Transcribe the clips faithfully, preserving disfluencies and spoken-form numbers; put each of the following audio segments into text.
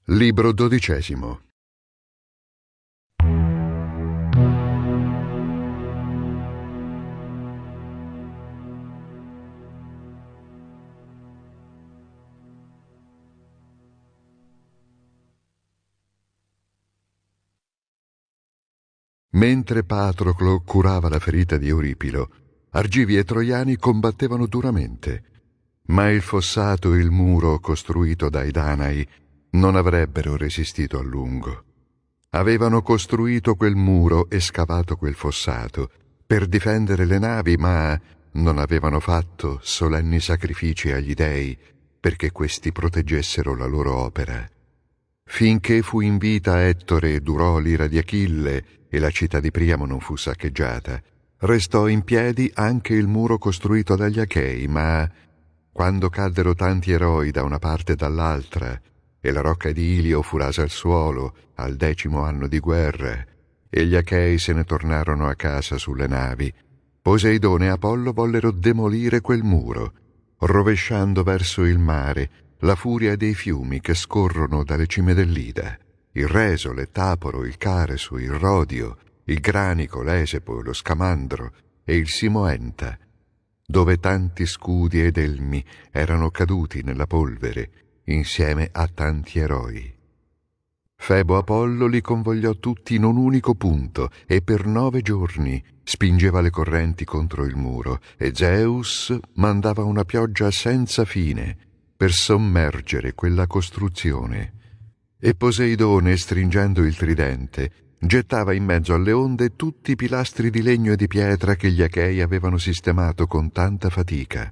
Libro dodicesimo. Mentre Patroclo curava la ferita di Euripilo, Argivi e Troiani combattevano duramente, ma il fossato e il muro costruito dai Danai non avrebbero resistito a lungo. Avevano costruito quel muro e scavato quel fossato per difendere le navi, ma non avevano fatto solenni sacrifici agli dei perché questi proteggessero la loro opera. Finché fu in vita Ettore e durò l'ira di Achille e la città di Priamo non fu saccheggiata, restò in piedi anche il muro costruito dagli Achei, ma quando caddero tanti eroi da una parte e dall'altra e la rocca di Ilio fu rasa al suolo al decimo anno di guerra e gli Achei se ne tornarono a casa sulle navi, Poseidone e Apollo vollero demolire quel muro, rovesciando verso il mare la furia dei fiumi che scorrono dalle cime dell'Ida, il Resole, Taporo, il Caresu, il Rodio, il Granico, l'Esepo, lo Scamandro e il Simoenta, dove tanti scudi ed elmi erano caduti nella polvere insieme a tanti eroi. Febo Apollo li convogliò tutti in un unico punto e per nove giorni spingeva le correnti contro il muro e Zeus mandava una pioggia senza fine per sommergere quella costruzione. E Poseidone, stringendo il tridente, gettava in mezzo alle onde tutti i pilastri di legno e di pietra che gli Achei avevano sistemato con tanta fatica.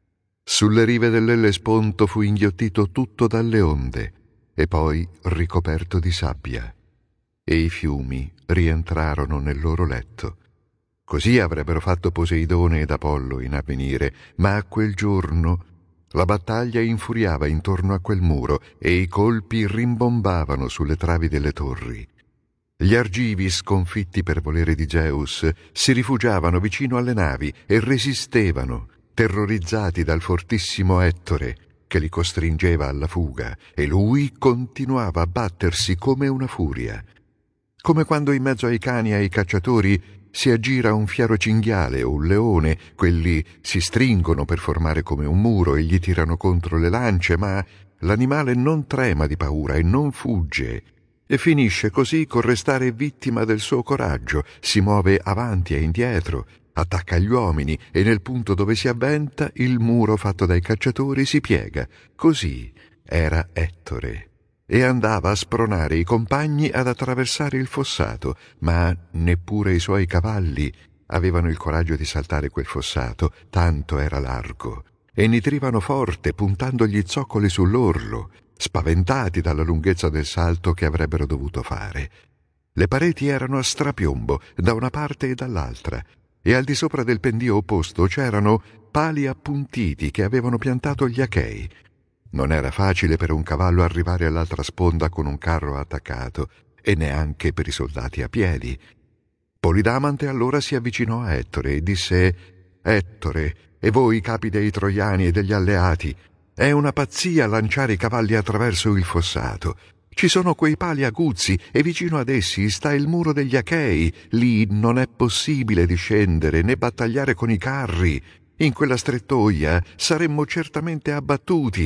Sulle rive dell'Ellesponto fu inghiottito tutto dalle onde e poi ricoperto di sabbia, e i fiumi rientrarono nel loro letto. Così avrebbero fatto Poseidone ed Apollo in avvenire, ma a quel giorno la battaglia infuriava intorno a quel muro e i colpi rimbombavano sulle travi delle torri. Gli Argivi, sconfitti per volere di Zeus, si rifugiavano vicino alle navi e resistevano, terrorizzati dal fortissimo Ettore, che li costringeva alla fuga, e lui continuava a battersi come una furia. Come quando in mezzo ai cani e ai cacciatori si aggira un fiero cinghiale o un leone, quelli si stringono per formare come un muro e gli tirano contro le lance, ma l'animale non trema di paura e non fugge, e finisce così col restare vittima del suo coraggio, si muove avanti e indietro, attacca gli uomini e nel punto dove si avventa il muro fatto dai cacciatori si piega. Così era Ettore. E andava a spronare i compagni ad attraversare il fossato, ma neppure i suoi cavalli avevano il coraggio di saltare quel fossato, tanto era largo, e nitrivano forte puntando gli zoccoli sull'orlo, spaventati dalla lunghezza del salto che avrebbero dovuto fare. Le pareti erano a strapiombo da una parte e dall'altra, e al di sopra del pendio opposto c'erano pali appuntiti che avevano piantato gli Achei. Non era facile per un cavallo arrivare all'altra sponda con un carro attaccato, e neanche per i soldati a piedi. Polidamante allora si avvicinò a Ettore e disse: «Ettore, e voi capi dei Troiani e degli alleati, è una pazzia lanciare i cavalli attraverso il fossato. Ci sono quei pali aguzzi e vicino ad essi sta il muro degli Achei. Lì non è possibile discendere né battagliare con i carri. In quella strettoia saremmo certamente abbattuti.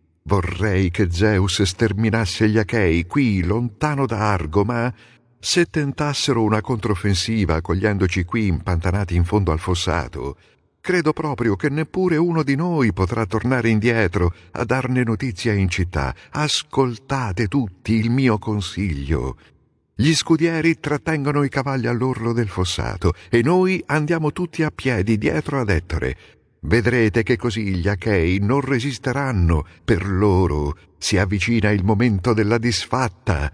Vorrei che Zeus sterminasse gli Achei qui, lontano da Argo, ma se tentassero una controffensiva cogliendoci qui impantanati in fondo al fossato, credo proprio che neppure uno di noi potrà tornare indietro a darne notizia in città. Ascoltate tutti il mio consiglio. Gli scudieri trattengono i cavalli all'orlo del fossato e noi andiamo tutti a piedi dietro ad Ettore. Vedrete che così gli Achei non resisteranno. Per loro si avvicina il momento della disfatta».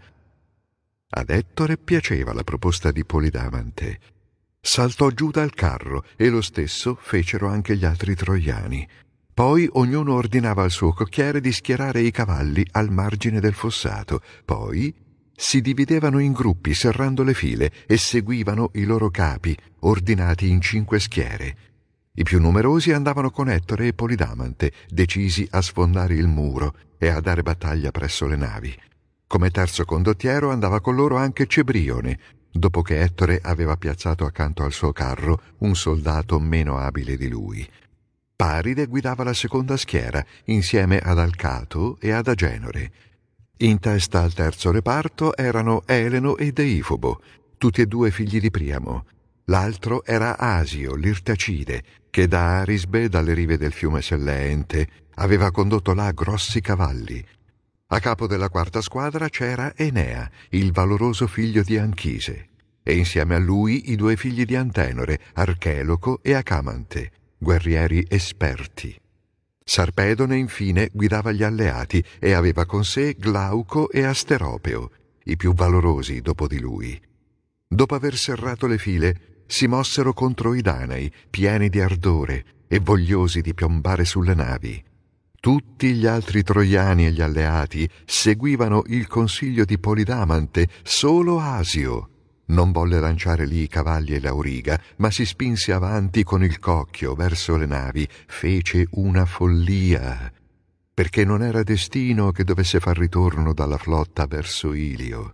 Ad Ettore piaceva la proposta di Polidamante. Saltò giù dal carro e lo stesso fecero anche gli altri troiani. Poi ognuno ordinava al suo cocchiere di schierare i cavalli al margine del fossato. Poi si dividevano in gruppi serrando le file e seguivano i loro capi, ordinati in cinque schiere. I più numerosi andavano con Ettore e Polidamante, decisi a sfondare il muro e a dare battaglia presso le navi. Come terzo condottiero andava con loro anche Cebrione, dopo che Ettore aveva piazzato accanto al suo carro un soldato meno abile di lui. Paride guidava la seconda schiera, insieme ad Alcato e ad Agenore. In testa al terzo reparto erano Eleno e Deifobo, tutti e due figli di Priamo. L'altro era Asio, l'Irtacide, che da Arisbe, dalle rive del fiume Selleente, aveva condotto là grossi cavalli. A capo della quarta squadra c'era Enea, il valoroso figlio di Anchise, e insieme a lui i due figli di Antenore, Archeloco e Acamante, guerrieri esperti. Sarpedone infine guidava gli alleati e aveva con sé Glauco e Asteropeo, i più valorosi dopo di lui. Dopo aver serrato le file, si mossero contro i Danai, pieni di ardore e vogliosi di piombare sulle navi. Tutti gli altri troiani e gli alleati seguivano il consiglio di Polidamante, solo Asio non volle lanciare lì i cavalli e l'auriga, ma si spinse avanti con il cocchio verso le navi, fece una follia, perché non era destino che dovesse far ritorno dalla flotta verso Ilio.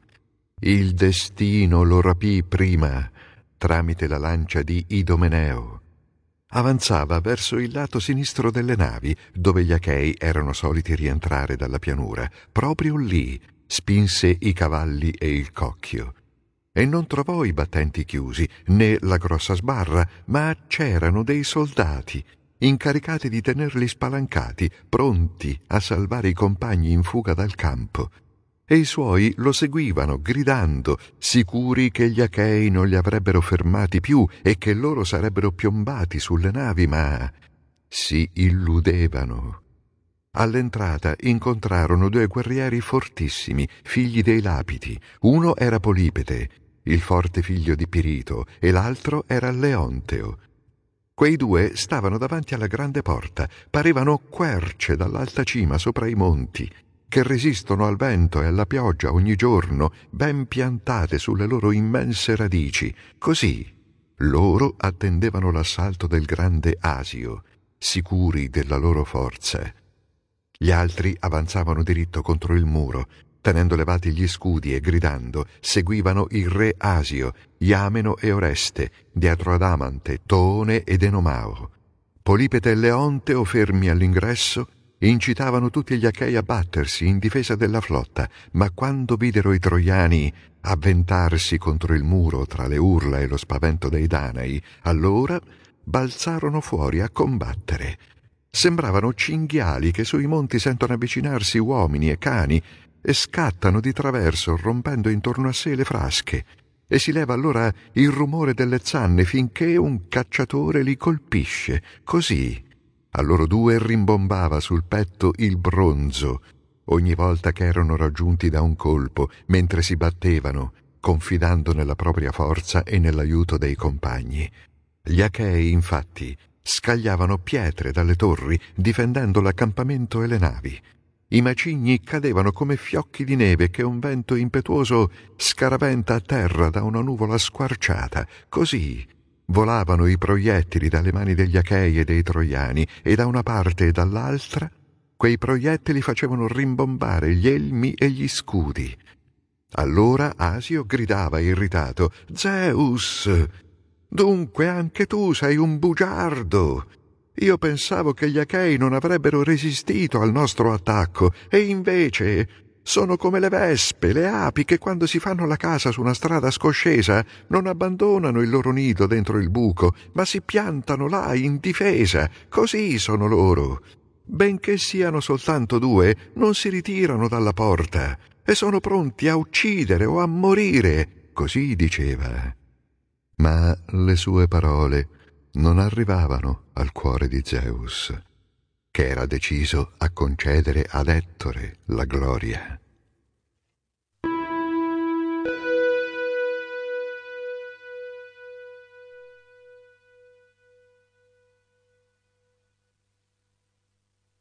Il destino lo rapì prima, tramite la lancia di Idomeneo. Avanzava verso il lato sinistro delle navi, dove gli Achei erano soliti rientrare dalla pianura. Proprio lì spinse i cavalli e il cocchio. E non trovò i battenti chiusi, né la grossa sbarra, ma c'erano dei soldati, incaricati di tenerli spalancati, pronti a salvare i compagni in fuga dal campo. E i suoi lo seguivano, gridando, sicuri che gli Achei non li avrebbero fermati più e che loro sarebbero piombati sulle navi, ma si illudevano. All'entrata incontrarono due guerrieri fortissimi, figli dei Lapiti. Uno era Polipete, il forte figlio di Pirito, e l'altro era Leonteo. Quei due stavano davanti alla grande porta, parevano querce dall'alta cima sopra i monti, che resistono al vento e alla pioggia ogni giorno, ben piantate sulle loro immense radici. Così loro attendevano l'assalto del grande Asio, sicuri della loro forza. Gli altri avanzavano diritto contro il muro, tenendo levati gli scudi e gridando, seguivano il re Asio, Iameno e Oreste, dietro ad Amante, Toone ed Enomao. Polipete e Leonteo, fermi all'ingresso, incitavano tutti gli Achei a battersi in difesa della flotta, ma quando videro i troiani avventarsi contro il muro tra le urla e lo spavento dei Danai, allora balzarono fuori a combattere. Sembravano cinghiali che sui monti sentono avvicinarsi uomini e cani e scattano di traverso rompendo intorno a sé le frasche, e si leva allora il rumore delle zanne finché un cacciatore li colpisce. Così a loro due rimbombava sul petto il bronzo ogni volta che erano raggiunti da un colpo, mentre si battevano, confidando nella propria forza e nell'aiuto dei compagni. Gli Achei, infatti, scagliavano pietre dalle torri, difendendo l'accampamento e le navi. I macigni cadevano come fiocchi di neve che un vento impetuoso scaraventa a terra da una nuvola squarciata. Così volavano i proiettili dalle mani degli Achei e dei Troiani, e da una parte e dall'altra quei proiettili facevano rimbombare gli elmi e gli scudi. Allora Asio gridava irritato: «Zeus! Dunque anche tu sei un bugiardo! Io pensavo che gli Achei non avrebbero resistito al nostro attacco, e invece sono come le vespe, le api che quando si fanno la casa su una strada scoscesa non abbandonano il loro nido dentro il buco, ma si piantano là in difesa. Così sono loro. Benché siano soltanto due, non si ritirano dalla porta e sono pronti a uccidere o a morire». Così diceva. Ma le sue parole non arrivavano al cuore di Zeus, che era deciso a concedere ad Ettore la gloria.